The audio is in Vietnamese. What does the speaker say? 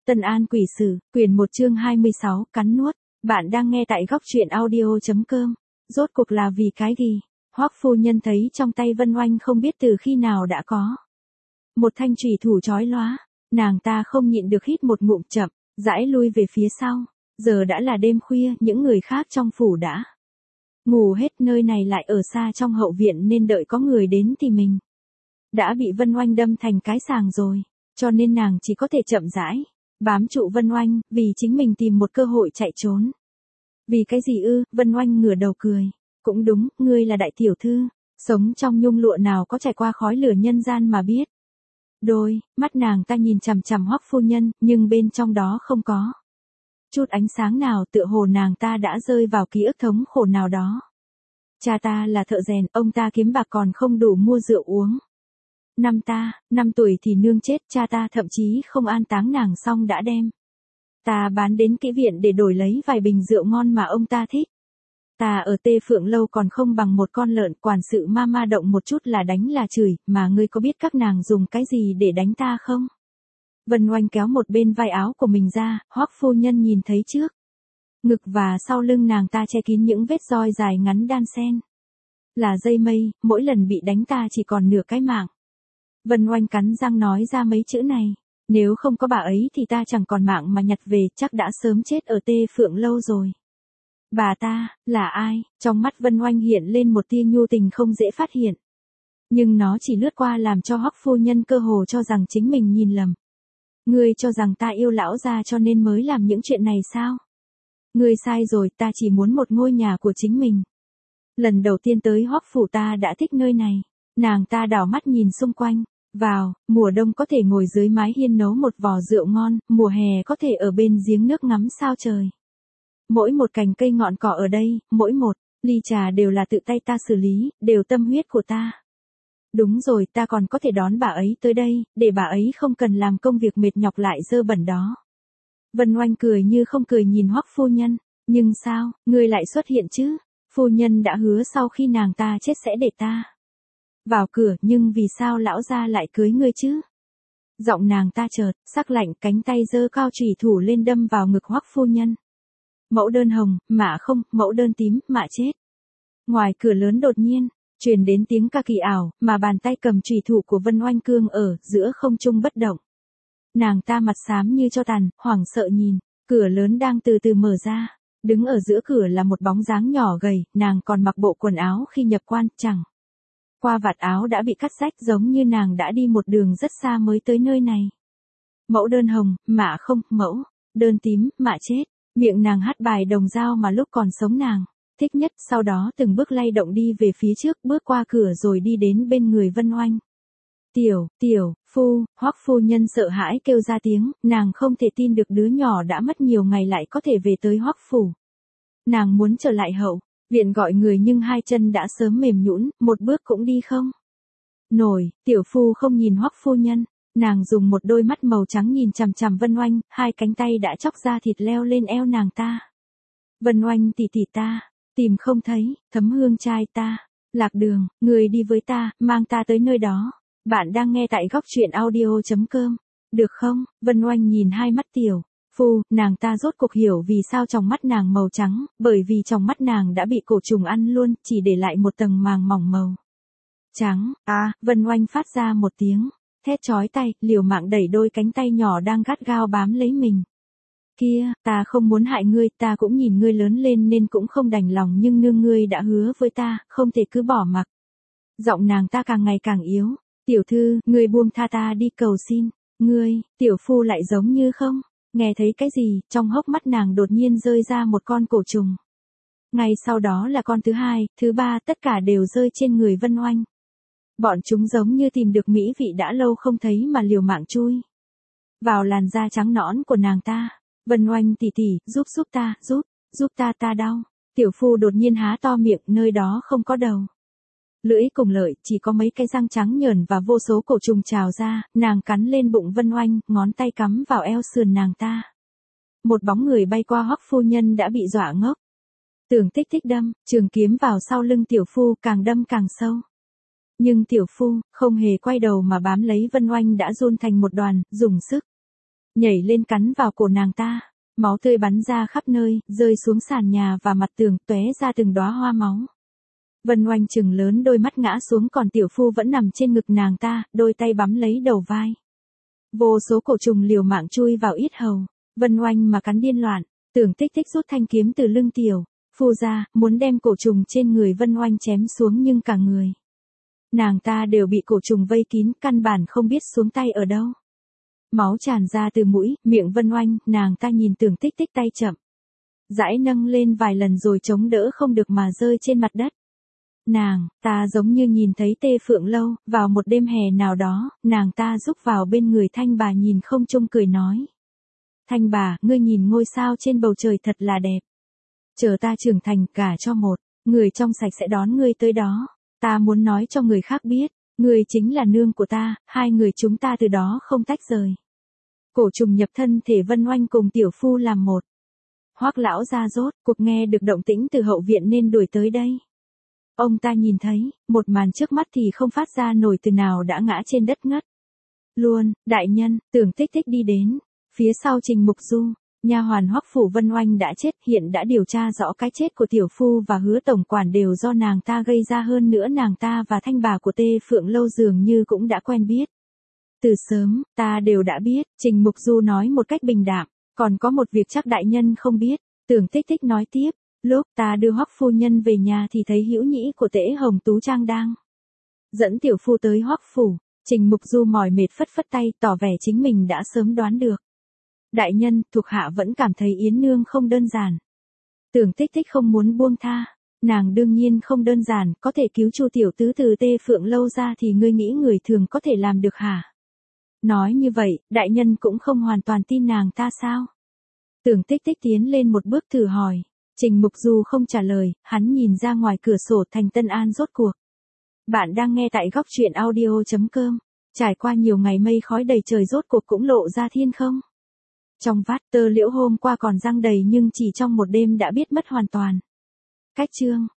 Tân An Quỷ Sử, quyển 1 chương 26, cắn nuốt. Bạn đang nghe tại góc truyện audio.com. Rốt cuộc là vì cái gì? Hoắc phu nhân thấy trong tay Vân Oanh không biết từ khi nào đã có một thanh chùy thủ chói lóa, nàng ta không nhịn được hít một ngụm chậm, rãi lui về phía sau. Giờ đã là đêm khuya, những người khác trong phủ đã ngủ hết, nơi này lại ở xa trong hậu viện nên đợi có người đến thì mình đã bị Vân Oanh đâm thành cái sàng rồi, cho nên nàng chỉ có thể chậm rãi bám trụ Vân Oanh, vì chính mình tìm một cơ hội chạy trốn. Vì cái gì ư? Vân Oanh ngửa đầu cười. Cũng đúng, ngươi là đại tiểu thư, sống trong nhung lụa nào có trải qua khói lửa nhân gian mà biết. Đôi mắt nàng ta nhìn chằm chằm Hoắc phu nhân, nhưng bên trong đó không có chút ánh sáng nào, tựa hồ nàng ta đã rơi vào ký ức thống khổ nào đó. Cha ta là thợ rèn, ông ta kiếm bạc còn không đủ mua rượu uống. Năm tuổi thì nương chết, cha ta thậm chí không an táng nàng xong đã đem ta bán đến kỹ viện để đổi lấy vài bình rượu ngon mà ông ta thích. Ta ở Tê Phượng Lâu còn không bằng một con lợn, quản sự ma động một chút là đánh là chửi, mà ngươi có biết các nàng dùng cái gì để đánh ta không? Vân Oanh kéo một bên vai áo của mình ra, Hoắc phu nhân nhìn thấy trước ngực và sau lưng nàng ta che kín những vết roi dài ngắn đan xen là dây mây, mỗi lần bị đánh ta chỉ còn nửa cái mạng. Vân Oanh cắn răng nói ra mấy chữ này, nếu không có bà ấy thì ta chẳng còn mạng mà nhặt về, chắc đã sớm chết ở Tê Phượng Lâu rồi. Bà ta, là ai? Trong mắt Vân Oanh hiện lên một tia nhu tình không dễ phát hiện. Nhưng nó chỉ lướt qua làm cho Hoắc phu nhân cơ hồ cho rằng chính mình nhìn lầm. Ngươi cho rằng ta yêu lão gia cho nên mới làm những chuyện này sao? Ngươi sai rồi, ta chỉ muốn một ngôi nhà của chính mình. Lần đầu tiên tới Hoắc phủ ta đã thích nơi này. Nàng ta đảo mắt nhìn xung quanh. Vào, mùa đông có thể ngồi dưới mái hiên nấu một vò rượu ngon, mùa hè có thể ở bên giếng nước ngắm sao trời. Mỗi một cành cây ngọn cỏ ở đây, mỗi một ly trà đều là tự tay ta xử lý, đều tâm huyết của ta. Đúng rồi, ta còn có thể đón bà ấy tới đây, để bà ấy không cần làm công việc mệt nhọc lại dơ bẩn đó. Vân Oanh cười như không cười nhìn Hoắc phu nhân, nhưng sao, ngươi lại xuất hiện chứ? Phu nhân đã hứa sau khi nàng ta chết sẽ để ta vào cửa, nhưng vì sao lão gia lại cưới ngươi chứ? Giọng nàng ta chợt sắc lạnh, cánh tay giơ cao chùy thủ lên đâm vào ngực Hoắc phu nhân. Mẫu đơn hồng, mạ không, mẫu đơn tím, mạ chết. Ngoài cửa lớn đột nhiên truyền đến tiếng ca kỳ ảo, mà bàn tay cầm chùy thủ của Vân Oanh cương ở giữa không trung bất động. Nàng ta mặt xám như tro tàn, hoảng sợ nhìn cửa lớn đang từ từ mở ra. Đứng ở giữa cửa là một bóng dáng nhỏ gầy, nàng còn mặc bộ quần áo khi nhập quan, chẳng qua vạt áo đã bị cắt rách, giống như nàng đã đi một đường rất xa mới tới nơi này. Mẫu đơn hồng, mạ không, mẫu đơn tím, mạ chết. Miệng nàng hát bài đồng dao mà lúc còn sống nàng thích nhất, sau đó từng bước lay động đi về phía trước, bước qua cửa rồi đi đến bên người Vân Oanh. Tiểu Hoắc phu nhân sợ hãi kêu ra tiếng, nàng không thể tin được đứa nhỏ đã mất nhiều ngày lại có thể về tới Hoắc phủ. Nàng muốn trở lại hậu viện gọi người nhưng hai chân đã sớm mềm nhũn, một bước cũng đi không nổi. Tiểu phu không nhìn Hoắc phu nhân, nàng dùng một đôi mắt màu trắng nhìn chằm chằm Vân Oanh, hai cánh tay đã chóc ra thịt leo lên eo nàng ta. Vân Oanh tỷ tỷ ta, tìm không thấy, Thấm Hương trai ta, lạc đường, người đi với ta, mang ta tới nơi đó. Bạn đang nghe tại góc truyện audio.com. Được không? Vân Oanh nhìn hai mắt tiểu phu, nàng ta rốt cuộc hiểu vì sao tròng mắt nàng màu trắng, bởi vì tròng mắt nàng đã bị cổ trùng ăn luôn, chỉ để lại một tầng màng mỏng màu trắng. Vân Oanh phát ra một tiếng thét chói tai, liều mạng đẩy đôi cánh tay nhỏ đang gắt gao bám lấy mình. Kia, ta không muốn hại ngươi, ta cũng nhìn ngươi lớn lên nên cũng không đành lòng, nhưng nương ngươi đã hứa với ta, không thể cứ bỏ mặc. Giọng nàng ta càng ngày càng yếu. Tiểu thư, ngươi buông tha ta đi, cầu xin. Ngươi, tiểu phu lại giống như không nghe thấy cái gì, trong hốc mắt nàng đột nhiên rơi ra một con cổ trùng. Ngay sau đó là con thứ hai, thứ ba, tất cả đều rơi trên người Vân Oanh. Bọn chúng giống như tìm được mỹ vị đã lâu không thấy mà liều mạng chui vào làn da trắng nõn của nàng ta. Vân Oanh tỷ tỷ, giúp ta, giúp ta đau. Tiểu phu đột nhiên há to miệng, nơi đó không có đầu lưỡi cùng lợi, chỉ có mấy cái răng trắng nhờn và vô số cổ trùng trào ra. Nàng cắn lên bụng Vân Oanh, ngón tay cắm vào eo sườn nàng ta. Một bóng người bay qua, Hoắc phu nhân đã bị dọa ngốc. Tưởng tích đâm trường kiếm vào sau lưng tiểu phu, càng đâm càng sâu. Nhưng tiểu phu không hề quay đầu mà bám lấy Vân Oanh đã run thành một đoàn, dùng sức nhảy lên cắn vào cổ nàng ta. Máu tươi bắn ra khắp nơi, rơi xuống sàn nhà và mặt tường, tóe ra từng đóa hoa máu. Vân Oanh trừng lớn đôi mắt ngã xuống, còn tiểu phu vẫn nằm trên ngực nàng ta, đôi tay bắm lấy đầu vai. Vô số cổ trùng liều mạng chui vào yết hầu. Vân Oanh mà cắn điên loạn. Tưởng Tích Tích rút thanh kiếm từ lưng tiểu phu ra, muốn đem cổ trùng trên người Vân Oanh chém xuống, nhưng cả người nàng ta đều bị cổ trùng vây kín, căn bản không biết xuống tay ở đâu. Máu tràn ra từ mũi, miệng Vân Oanh, nàng ta nhìn Tưởng Tích Tích tay chậm rãi nâng lên vài lần rồi chống đỡ không được mà rơi trên mặt đất. Nàng ta giống như nhìn thấy Tê Phượng Lâu, vào một đêm hè nào đó, nàng ta rúc vào bên người Thanh bà nhìn không trung cười nói. Thanh bà, ngươi nhìn ngôi sao trên bầu trời thật là đẹp. Chờ ta trưởng thành cả cho một người trong sạch sẽ đón ngươi tới đó. Ta muốn nói cho người khác biết, ngươi chính là nương của ta, hai người chúng ta từ đó không tách rời. Cổ trùng nhập thân thể Vân Oanh cùng tiểu phu làm một. Hoắc lão ra rốt cuộc nghe được động tĩnh từ hậu viện nên đuổi tới đây. Ông ta nhìn thấy, một màn trước mắt thì không phát ra nổi từ nào đã ngã trên đất ngất. Luôn, đại nhân, Tưởng Tích Tích đi đến. Phía sau Trình Mục Du, nha hoàn Hoắc phủ Vân Oanh đã chết, hiện đã điều tra rõ cái chết của tiểu phu và Hứa tổng quản đều do nàng ta gây ra, hơn nữa nàng ta và Thanh bà của Tê Phượng Lâu dường như cũng đã quen biết. Từ sớm, ta đều đã biết, Trình Mục Du nói một cách bình đạm, còn có một việc chắc đại nhân không biết, Tưởng Tích Tích nói tiếp, lúc ta đưa Hoắc phu nhân về nhà thì thấy hữu nhĩ của Tễ Hồng Tú Trang đang dẫn tiểu phu tới Hoắc phủ. Trình Mục Du mỏi mệt phất phất tay, tỏ vẻ chính mình đã sớm đoán được. Đại nhân, thuộc hạ vẫn cảm thấy Yến nương không đơn giản. Tưởng Tích Tích không muốn buông tha, nàng đương nhiên không đơn giản, có thể cứu Chu tiểu tứ từ Tê Phượng Lâu ra thì ngươi nghĩ người thường có thể làm được hả? Nói như vậy, đại nhân cũng không hoàn toàn tin nàng ta sao? Tưởng Tích Tích tiến lên một bước thử hỏi. Trình Mục Du không trả lời, hắn nhìn ra ngoài cửa sổ thành Tân An rốt cuộc. Bạn đang nghe tại góc truyện audio.com. Trải qua nhiều ngày mây khói đầy trời rốt cuộc cũng lộ ra thiên không. Trong vắt, tơ liễu hôm qua còn răng đầy nhưng chỉ trong một đêm đã biết mất hoàn toàn. Cách chương